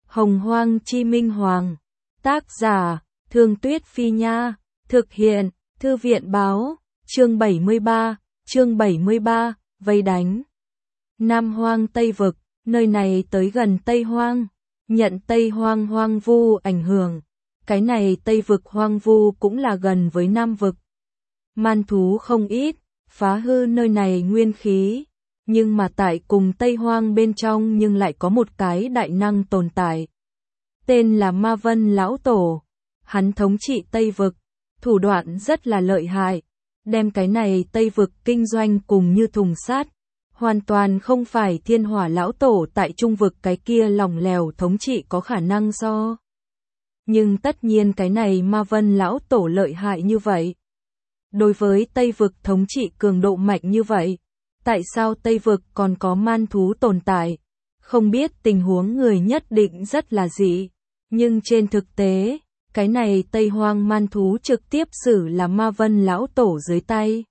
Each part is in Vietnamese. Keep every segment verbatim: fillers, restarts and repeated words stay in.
Hồng Hoang Chi Minh Hoàng. Tác giả, Thương Tuyết Phi Nha. Thực hiện, Thư viện Báo. Chương bảy mươi ba, chương bảy mươi ba, vây đánh. Nam Hoang Tây Vực, nơi này tới gần Tây Hoang, nhận Tây Hoang hoang vu ảnh hưởng. Cái này Tây Vực hoang vu cũng là gần với Nam Vực. Man thú không ít, phá hư nơi này nguyên khí. Nhưng mà tại cùng Tây Hoang bên trong nhưng lại có một cái đại năng tồn tại. Tên là Ma Vân Lão Tổ. Hắn thống trị Tây Vực, thủ đoạn rất là lợi hại. Đem cái này Tây Vực kinh doanh cùng như thùng sắt. Hoàn toàn không phải Thiên Hỏa Lão Tổ tại Trung Vực cái kia lỏng lẻo thống trị có khả năng so. Nhưng tất nhiên cái này Ma Vân Lão Tổ lợi hại như vậy. Đối với Tây Vực thống trị cường độ mạnh như vậy. Tại sao Tây Vực còn có man thú tồn tại? Không biết tình huống người nhất định rất là dị. Nhưng trên thực tế, cái này Tây Hoang man thú trực tiếp xử là Ma Vân Lão Tổ dưới tay.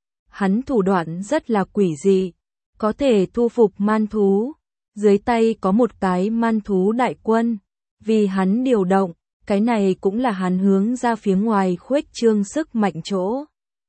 Hắn thủ đoạn rất là quỷ dị. Có thể thu phục man thú. Dưới tay có một cái man thú đại quân. Vì hắn điều động, cái này cũng là hắn hướng ra phía ngoài khuếch trương sức mạnh chỗ.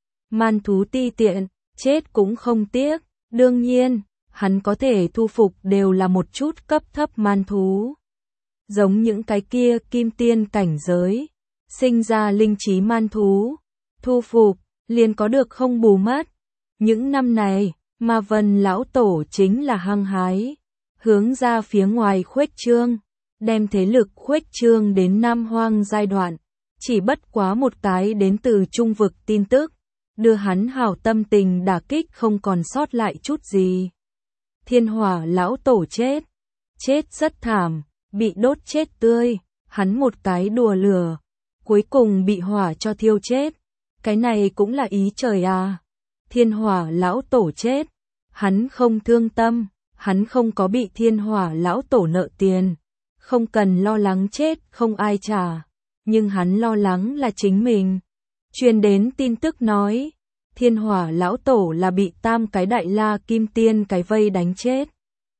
Man thú ti tiện, chết cũng không tiếc. Đương nhiên, hắn có thể thu phục đều là một chút cấp thấp man thú. Giống những cái kia kim tiên cảnh giới, sinh ra linh trí man thú, thu phục, liền có được không bù mất. Những năm này, Ma Vân Lão Tổ chính là hăng hái, hướng ra phía ngoài khuếch trương, đem thế lực khuếch trương đến Nam Hoang giai đoạn, chỉ bất quá một cái đến từ Trung Vực tin tức, đưa hắn hảo tâm tình đả kích không còn sót lại chút gì. Thiên Hỏa Lão Tổ chết, chết rất thảm, bị đốt chết tươi, hắn một cái đùa lửa, cuối cùng bị hỏa cho thiêu chết. Cái này cũng là ý trời à. Thiên Hỏa Lão Tổ chết, hắn không thương tâm, hắn không có bị Thiên Hỏa Lão Tổ nợ tiền, không cần lo lắng chết không ai trả, nhưng hắn lo lắng là chính mình. Truyền đến tin tức nói, Thiên Hỏa Lão Tổ là bị tam cái đại la kim tiên cái vây đánh chết.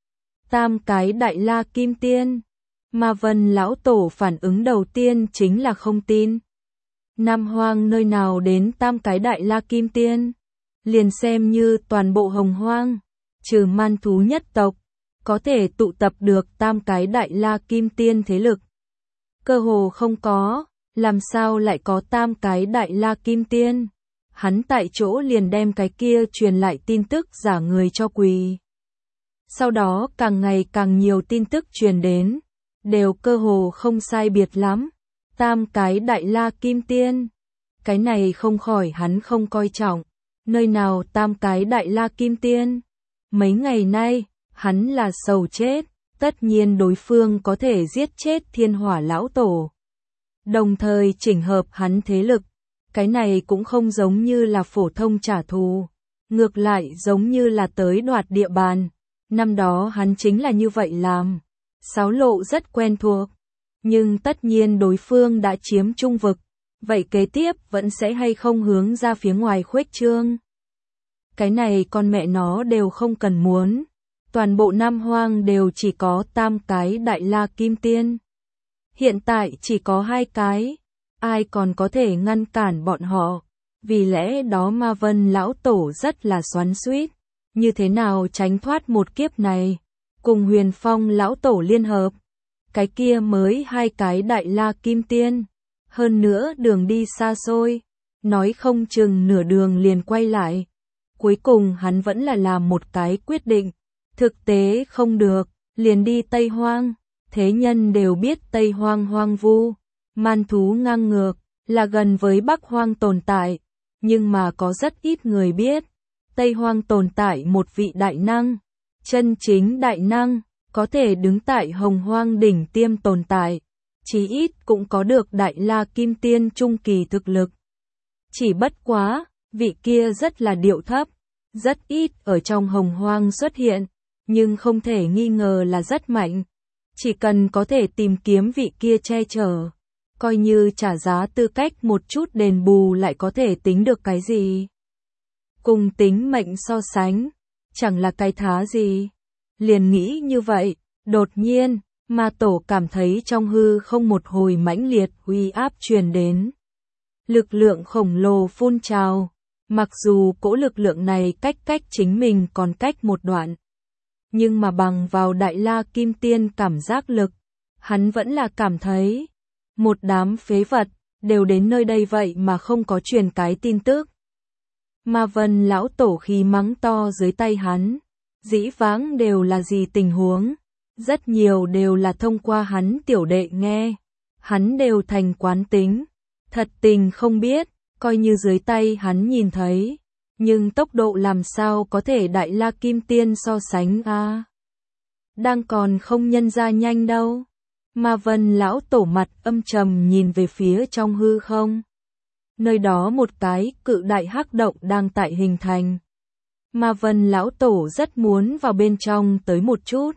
Tam cái đại la kim tiên. Ma Vân Lão Tổ phản ứng đầu tiên chính là không tin. Nam Hoang nơi nào đến tam cái đại la kim tiên. Liền xem như toàn bộ Hồng Hoang, trừ man thú nhất tộc, có thể tụ tập được tam cái đại la kim tiên thế lực. Cơ hồ không có, làm sao lại có tam cái đại la kim tiên. Hắn tại chỗ liền đem cái kia truyền lại tin tức giả người cho quỳ. Sau đó càng ngày càng nhiều tin tức truyền đến, đều cơ hồ không sai biệt lắm. Tam cái đại la kim tiên. Cái này không khỏi hắn không coi trọng. Nơi nào tam cái đại la kim tiên? Mấy ngày nay, hắn là sầu chết. Tất nhiên đối phương có thể giết chết Thiên Hỏa Lão Tổ. Đồng thời chỉnh hợp hắn thế lực. Cái này cũng không giống như là phổ thông trả thù. Ngược lại giống như là tới đoạt địa bàn. Năm đó hắn chính là như vậy làm. Sáo lộ rất quen thuộc. Nhưng tất nhiên đối phương đã chiếm Trung Vực. Vậy kế tiếp vẫn sẽ hay không hướng ra phía ngoài khuếch trương. Cái này con mẹ nó đều không cần muốn. Toàn bộ Nam Hoang đều chỉ có tam cái đại la kim tiên. Hiện tại chỉ có hai cái. Ai còn có thể ngăn cản bọn họ. Vì lẽ đó Ma Vân Lão Tổ rất là xoắn xuýt. Như thế nào tránh thoát một kiếp này. Cùng Huyền Phong Lão Tổ liên hợp. Cái kia mới hai cái đại la kim tiên. Hơn nữa đường đi xa xôi. Nói không chừng nửa đường liền quay lại. Cuối cùng hắn vẫn là làm một cái quyết định. Thực tế không được, liền đi Tây Hoang. Thế nhân đều biết Tây Hoang hoang vu. Man thú ngang ngược, là gần với Bắc Hoang tồn tại. Nhưng mà có rất ít người biết. Tây Hoang tồn tại một vị đại năng. Chân chính đại năng, có thể đứng tại Hồng Hoang đỉnh tiêm tồn tại. Chí ít cũng có được đại la kim tiên trung kỳ thực lực. Chỉ bất quá, vị kia rất là điệu thấp. Rất ít ở trong Hồng Hoang xuất hiện. Nhưng không thể nghi ngờ là rất mạnh. Chỉ cần có thể tìm kiếm vị kia che chở. Coi như trả giá tư cách một chút đền bù lại có thể tính được cái gì. Cùng tính mệnh so sánh. Chẳng là cái thá gì. Liền nghĩ như vậy. Đột nhiên, Ma Tổ cảm thấy trong hư không một hồi mãnh liệt uy áp truyền đến. Lực lượng khổng lồ phun trào, mặc dù cỗ lực lượng này cách cách chính mình còn cách một đoạn. Nhưng mà bằng vào Đại La Kim Tiên cảm giác lực, hắn vẫn là cảm thấy, một đám phế vật, đều đến nơi đây vậy mà không có truyền cái tin tức. Ma Vân lão tổ khí mắng to dưới tay hắn, dĩ vãng đều là gì tình huống, rất nhiều đều là thông qua hắn tiểu đệ nghe, hắn đều thành quán tính, thật tình không biết, coi như dưới tay hắn nhìn thấy, nhưng tốc độ làm sao có thể Đại La Kim Tiên so sánh a? À? Đang còn không nhân ra nhanh đâu. Ma Vân lão tổ mặt âm trầm nhìn về phía trong hư không. Nơi đó một cái cự đại hắc động đang tại hình thành. Ma Vân lão tổ rất muốn vào bên trong tới một chút,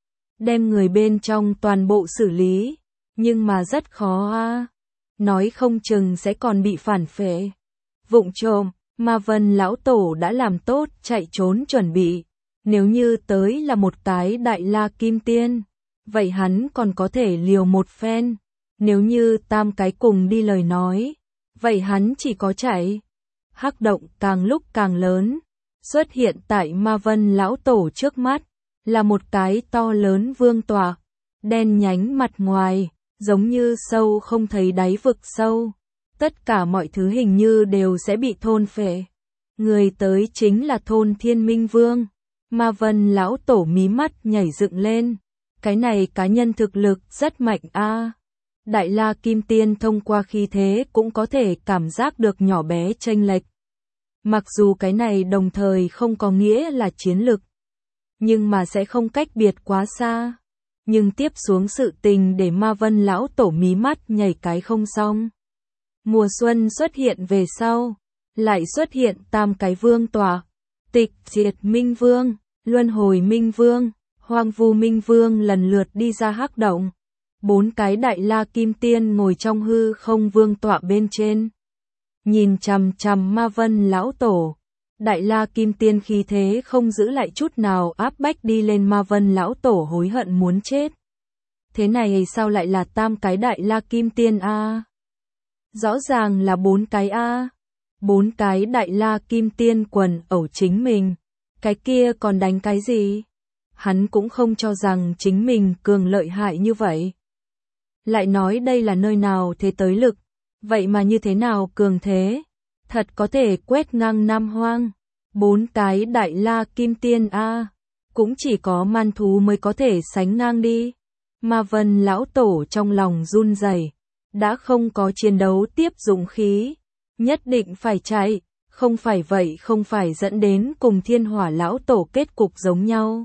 đem người bên trong toàn bộ xử lý, nhưng mà rất khó a. À. Nói không chừng sẽ còn bị phản phệ. Vụng trộm, Ma Vân lão tổ đã làm tốt chạy trốn chuẩn bị. Nếu như tới là một cái Đại La Kim Tiên, vậy hắn còn có thể liều một phen. Nếu như tam cái cùng đi lời nói, vậy hắn chỉ có chạy. Hắc động càng lúc càng lớn, xuất hiện tại Ma Vân lão tổ trước mắt, là một cái to lớn vương tọa, đen nhánh mặt ngoài, giống như sâu không thấy đáy vực sâu. Tất cả mọi thứ hình như đều sẽ bị thôn phệ. Người tới chính là Thôn Thiên Minh Vương. Ma Vân lão tổ mí mắt nhảy dựng lên. Cái này cá nhân thực lực rất mạnh a. À. Đại La Kim Tiên thông qua khí thế cũng có thể cảm giác được nhỏ bé chênh lệch. Mặc dù cái này đồng thời không có nghĩa là chiến lực, nhưng mà sẽ không cách biệt quá xa. Nhưng tiếp xuống sự tình để Ma Vân lão tổ mí mắt nhảy cái không xong. Mùa xuân xuất hiện về sau, lại xuất hiện tam cái vương tọa, Tịch Diệt Minh Vương, Luân Hồi Minh Vương, Hoang Vu Minh Vương lần lượt đi ra hắc động. Bốn cái Đại La Kim Tiên ngồi trong hư không vương tọa bên trên. Nhìn chằm chằm Ma Vân lão tổ, Đại La Kim Tiên khí thế không giữ lại chút nào áp bách đi lên Ma Vân lão tổ hối hận muốn chết. Thế này sao lại là tam cái Đại La Kim Tiên a? À? Rõ ràng là bốn cái a. À? Bốn cái Đại La Kim Tiên quần ẩu chính mình, cái kia còn đánh cái gì? Hắn cũng không cho rằng chính mình cường lợi hại như vậy. Lại nói đây là nơi nào thế tới lực, vậy mà như thế nào cường thế? Thật có thể quét ngang Nam Hoang. Bốn cái Đại La Kim Tiên a, à, cũng chỉ có man thú mới có thể sánh ngang đi. Ma Vân lão tổ trong lòng run rẩy, đã không có chiến đấu tiếp dụng khí, nhất định phải chạy, không phải vậy không phải dẫn đến cùng Thiên Hỏa lão tổ kết cục giống nhau.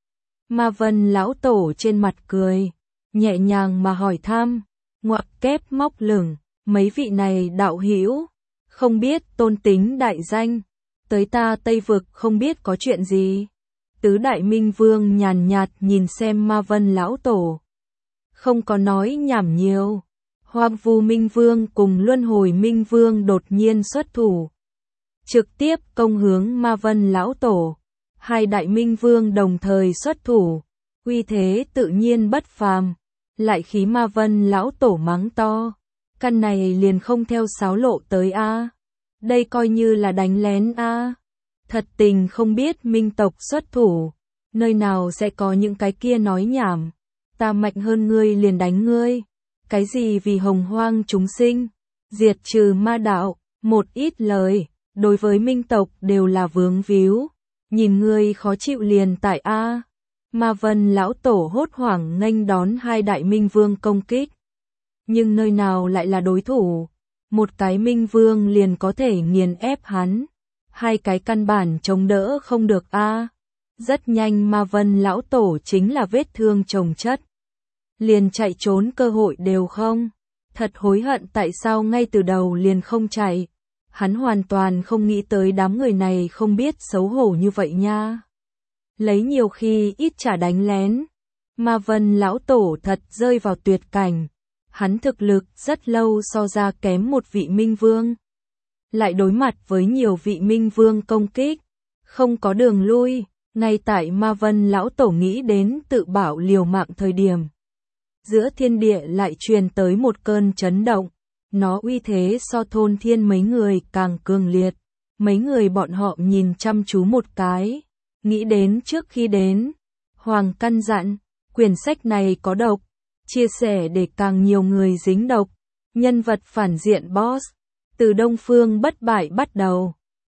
Ma Vân lão tổ trên mặt cười, nhẹ nhàng mà hỏi thăm, ngoặc kép móc lửng, mấy vị này đạo hữu, không biết tôn tính đại danh, tới ta Tây Vực không biết có chuyện gì. Tứ Đại Minh Vương nhàn nhạt nhìn xem Ma Vân lão tổ, không có nói nhảm nhiều. Hoang Vu Minh Vương cùng Luân Hồi Minh Vương đột nhiên xuất thủ, trực tiếp công hướng Ma Vân lão tổ. Hai Đại Minh Vương đồng thời xuất thủ, uy thế tự nhiên bất phàm, lại khí Ma Vân lão tổ mắng to, căn này liền không theo sáo lộ tới a. À. Đây coi như là đánh lén a. À. Thật tình không biết Minh tộc xuất thủ, nơi nào sẽ có những cái kia nói nhảm, ta mạnh hơn ngươi liền đánh ngươi. Cái gì vì hồng hoang chúng sinh, diệt trừ ma đạo, một ít lời, đối với Minh tộc đều là vướng víu. Nhìn ngươi khó chịu liền tại a. À. Ma Vân lão tổ hốt hoảng nghênh đón hai Đại Minh Vương công kích. Nhưng nơi nào lại là đối thủ, một cái Minh Vương liền có thể nghiền ép hắn, hai cái căn bản chống đỡ không được a. À. Rất nhanh Ma Vân lão tổ chính là vết thương chồng chất, liền chạy trốn cơ hội đều không, thật hối hận tại sao ngay từ đầu liền không chạy. Hắn hoàn toàn không nghĩ tới đám người này không biết xấu hổ như vậy nha. Lấy nhiều khi ít trả đánh lén. Ma Vân lão tổ thật rơi vào tuyệt cảnh. Hắn thực lực rất lâu so ra kém một vị Minh Vương. Lại đối mặt với nhiều vị Minh Vương công kích. Không có đường lui. Ngay tại Ma Vân lão tổ nghĩ đến tự bảo liều mạng thời điểm. giữa thiên địa lại truyền tới một cơn chấn động. Nó uy thế so thôn thiên mấy người càng cường liệt. Mấy người bọn họ nhìn chăm chú một cái, nghĩ đến trước khi đến. Hoàng căn dặn, quyển sách này có độc, chia sẻ để càng nhiều người dính độc. Nhân vật phản diện boss, từ Đông Phương bất bại bắt đầu.